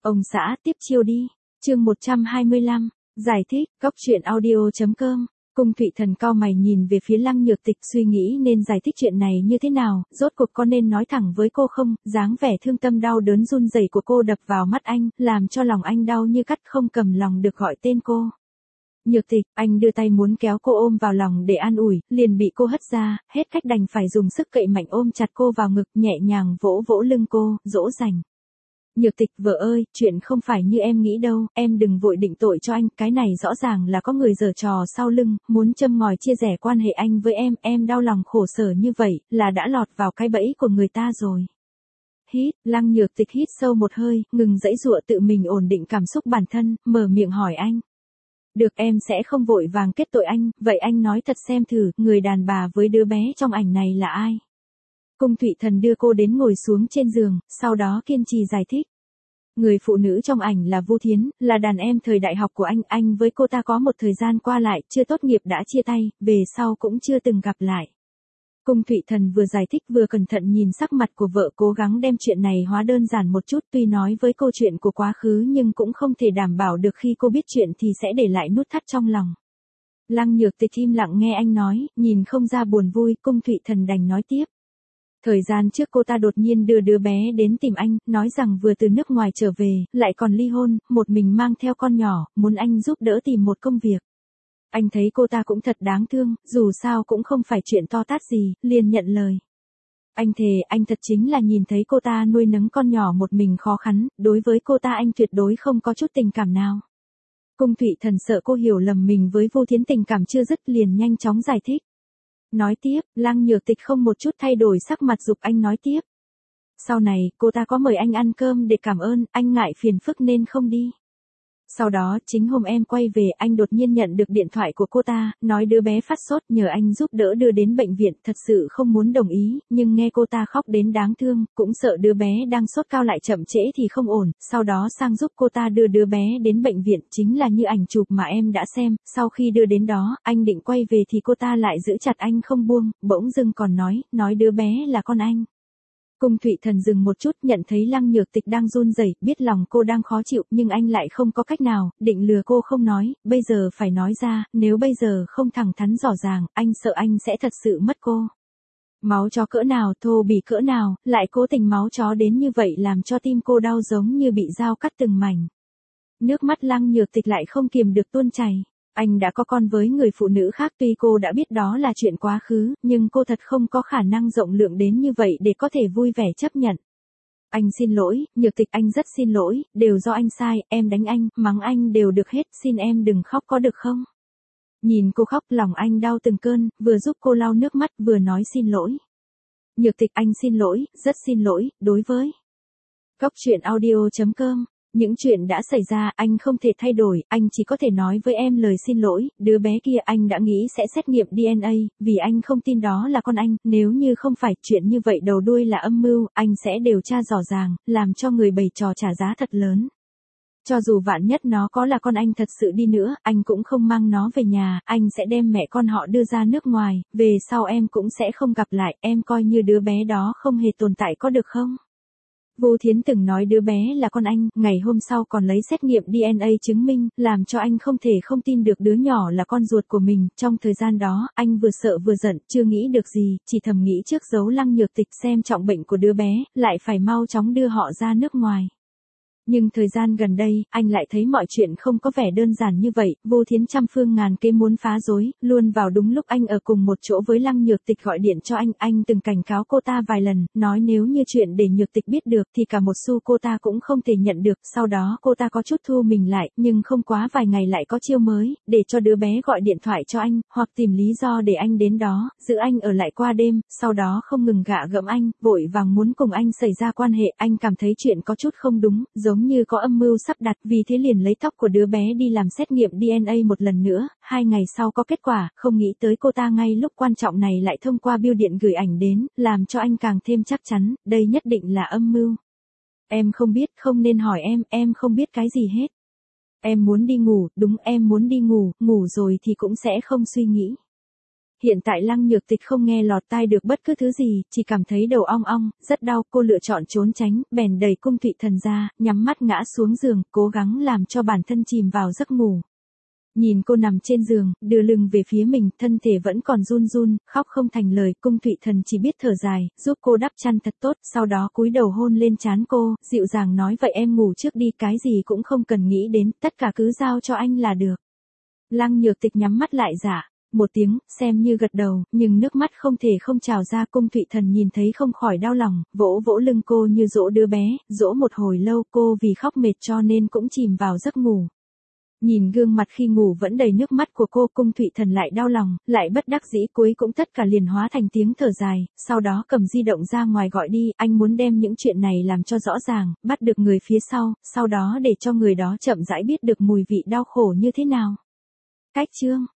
Ông xã tiếp chiêu đi. Chương 125. Giải thích. Góc truyện audio.com. Cung Thụy Thần cau mày nhìn về phía Lăng Nhược Tịch, suy nghĩ nên giải thích chuyện này như thế nào, rốt cuộc có nên nói thẳng với cô không? Dáng vẻ thương tâm đau đớn run rẩy của cô đập vào mắt anh, làm cho lòng anh đau như cắt, không cầm lòng được gọi tên cô. Nhược Tịch, anh đưa tay muốn kéo cô ôm vào lòng để an ủi, liền bị cô hất ra, hết cách đành phải dùng sức cậy mạnh ôm chặt cô vào ngực, nhẹ nhàng vỗ vỗ lưng cô, dỗ dành. Nhược Tịch, vợ ơi, chuyện không phải như em nghĩ đâu, em đừng vội định tội cho anh, cái này rõ ràng là có người giở trò sau lưng, muốn châm ngòi chia rẽ quan hệ anh với em đau lòng khổ sở như vậy, là đã lọt vào cái bẫy của người ta rồi. Hít, Lăng Nhược Tịch hít sâu một hơi, ngừng giãy giụa tự mình ổn định cảm xúc bản thân, mở miệng hỏi anh. Được, em sẽ không vội vàng kết tội anh, vậy anh nói thật xem thử, người đàn bà với đứa bé trong ảnh này là ai? Cung Thụy Thần đưa cô đến ngồi xuống trên giường, sau đó kiên trì giải thích. Người phụ nữ trong ảnh là Vu Thiến, là đàn em thời đại học của anh với cô ta có một thời gian qua lại, chưa tốt nghiệp đã chia tay, về sau cũng chưa từng gặp lại. Cung Thụy Thần vừa giải thích vừa cẩn thận nhìn sắc mặt của vợ, cố gắng đem chuyện này hóa đơn giản một chút, tuy nói với câu chuyện của quá khứ nhưng cũng không thể đảm bảo được khi cô biết chuyện thì sẽ để lại nút thắt trong lòng. Lăng Nhược Tịch im lặng nghe anh nói, nhìn không ra buồn vui, Cung Thụy Thần đành nói tiếp. Thời gian trước cô ta đột nhiên đưa đứa bé đến tìm anh, nói rằng vừa từ nước ngoài trở về, lại còn ly hôn, một mình mang theo con nhỏ, muốn anh giúp đỡ tìm một công việc. Anh thấy cô ta cũng thật đáng thương, dù sao cũng không phải chuyện to tát gì, liền nhận lời. Anh thề, anh thật chính là nhìn thấy cô ta nuôi nấng con nhỏ một mình khó khăn, đối với cô ta anh tuyệt đối không có chút tình cảm nào. Cung Thụy Thần sợ cô hiểu lầm mình với Vu Thiến, tình cảm chưa dứt liền nhanh chóng giải thích. Nói tiếp, Lăng Nhược Tịch không một chút thay đổi sắc mặt giục anh nói tiếp. Sau này, cô ta có mời anh ăn cơm để cảm ơn, anh ngại phiền phức nên không đi. Sau đó, chính hôm em quay về, anh đột nhiên nhận được điện thoại của cô ta, nói đứa bé phát sốt, nhờ anh giúp đỡ đưa đến bệnh viện, thật sự không muốn đồng ý, nhưng nghe cô ta khóc đến đáng thương, cũng sợ đứa bé đang sốt cao lại chậm trễ thì không ổn, sau đó sang giúp cô ta đưa đứa bé đến bệnh viện, chính là như ảnh chụp mà em đã xem, sau khi đưa đến đó, anh định quay về thì cô ta lại giữ chặt anh không buông, bỗng dưng còn nói đứa bé là con anh. Cung Thụy Thần dừng một chút, nhận thấy Lăng Nhược Tịch đang run rẩy, biết lòng cô đang khó chịu, nhưng anh lại không có cách nào, định lừa cô không nói, bây giờ phải nói ra, nếu bây giờ không thẳng thắn rõ ràng, anh sợ anh sẽ thật sự mất cô. Máu chó cỡ nào, thô bỉ cỡ nào, lại cố tình máu chó đến như vậy làm cho tim cô đau giống như bị dao cắt từng mảnh. Nước mắt Lăng Nhược Tịch lại không kiềm được tuôn chảy. Anh đã có con với người phụ nữ khác, tuy cô đã biết đó là chuyện quá khứ, nhưng cô thật không có khả năng rộng lượng đến như vậy để có thể vui vẻ chấp nhận. Anh xin lỗi, Nhược Tịch, anh rất xin lỗi, đều do anh sai, em đánh anh, mắng anh đều được hết, xin em đừng khóc có được không? Nhìn cô khóc, lòng anh đau từng cơn, vừa giúp cô lau nước mắt, vừa nói xin lỗi. Nhược Tịch, anh xin lỗi, rất xin lỗi, đối với Góc truyện audio.com. Những chuyện đã xảy ra, anh không thể thay đổi, anh chỉ có thể nói với em lời xin lỗi, đứa bé kia anh đã nghĩ sẽ xét nghiệm DNA, vì anh không tin đó là con anh, nếu như không phải, chuyện như vậy đầu đuôi là âm mưu, anh sẽ điều tra rõ ràng, làm cho người bày trò trả giá thật lớn. Cho dù vạn nhất nó có là con anh thật sự đi nữa, anh cũng không mang nó về nhà, anh sẽ đem mẹ con họ đưa ra nước ngoài, về sau em cũng sẽ không gặp lại, em coi như đứa bé đó không hề tồn tại có được không? Vu Thiến từng nói đứa bé là con anh, ngày hôm sau còn lấy xét nghiệm DNA chứng minh, làm cho anh không thể không tin được đứa nhỏ là con ruột của mình. Trong thời gian đó, anh vừa sợ vừa giận, chưa nghĩ được gì, chỉ thầm nghĩ trước giấu Lăng Nhược Tịch xem trọng bệnh của đứa bé, lại phải mau chóng đưa họ ra nước ngoài. Nhưng thời gian gần đây, anh lại thấy mọi chuyện không có vẻ đơn giản như vậy, Vu Thiến trăm phương ngàn kế muốn phá rối, luôn vào đúng lúc anh ở cùng một chỗ với Lăng Nhược Tịch gọi điện cho anh từng cảnh cáo cô ta vài lần, nói nếu như chuyện để Nhược Tịch biết được thì cả một xu cô ta cũng không thể nhận được, sau đó cô ta có chút thu mình lại, nhưng không quá vài ngày lại có chiêu mới, để cho đứa bé gọi điện thoại cho anh, hoặc tìm lý do để anh đến đó, giữ anh ở lại qua đêm, sau đó không ngừng gạ gẫm anh, vội vàng muốn cùng anh xảy ra quan hệ, anh cảm thấy chuyện có chút không đúng, giống như có âm mưu sắp đặt, vì thế liền lấy tóc của đứa bé đi làm xét nghiệm DNA một lần nữa, 2 ngày sau có kết quả, không nghĩ tới cô ta ngay lúc quan trọng này lại thông qua bưu điện gửi ảnh đến, làm cho anh càng thêm chắc chắn, đây nhất định là âm mưu. Em không biết, không nên hỏi em không biết cái gì hết. Em muốn đi ngủ, đúng em muốn đi ngủ, ngủ rồi thì cũng sẽ không suy nghĩ. hiện tại Lăng Nhược Tịch không nghe lọt tai được bất cứ thứ gì, chỉ cảm thấy đầu ong ong, rất đau, cô lựa chọn trốn tránh, bèn đẩy Cung Thụy Thần ra, nhắm mắt ngã xuống giường, cố gắng làm cho bản thân chìm vào giấc ngủ. Nhìn cô nằm trên giường, đưa lưng về phía mình, thân thể vẫn còn run run, khóc không thành lời, Cung Thụy Thần chỉ biết thở dài, giúp cô đắp chăn thật tốt, sau đó cúi đầu hôn lên trán cô, dịu dàng nói vậy em ngủ trước đi, cái gì cũng không cần nghĩ đến, tất cả cứ giao cho anh là được. Lăng Nhược Tịch nhắm mắt lại dạ, một tiếng, xem như gật đầu, nhưng nước mắt không thể không trào ra. Cung Thụy Thần nhìn thấy không khỏi đau lòng, vỗ vỗ lưng cô như dỗ đứa bé, dỗ một hồi lâu, cô vì khóc mệt cho nên cũng chìm vào giấc ngủ. Nhìn gương mặt khi ngủ vẫn đầy nước mắt của cô, Cung Thụy Thần lại đau lòng, lại bất đắc dĩ, cuối cũng tất cả liền hóa thành tiếng thở dài, sau đó cầm di động ra ngoài gọi đi, anh muốn đem những chuyện này làm cho rõ ràng, bắt được người phía sau đó để cho người đó chậm rãi biết được mùi vị đau khổ như thế nào. Cách chương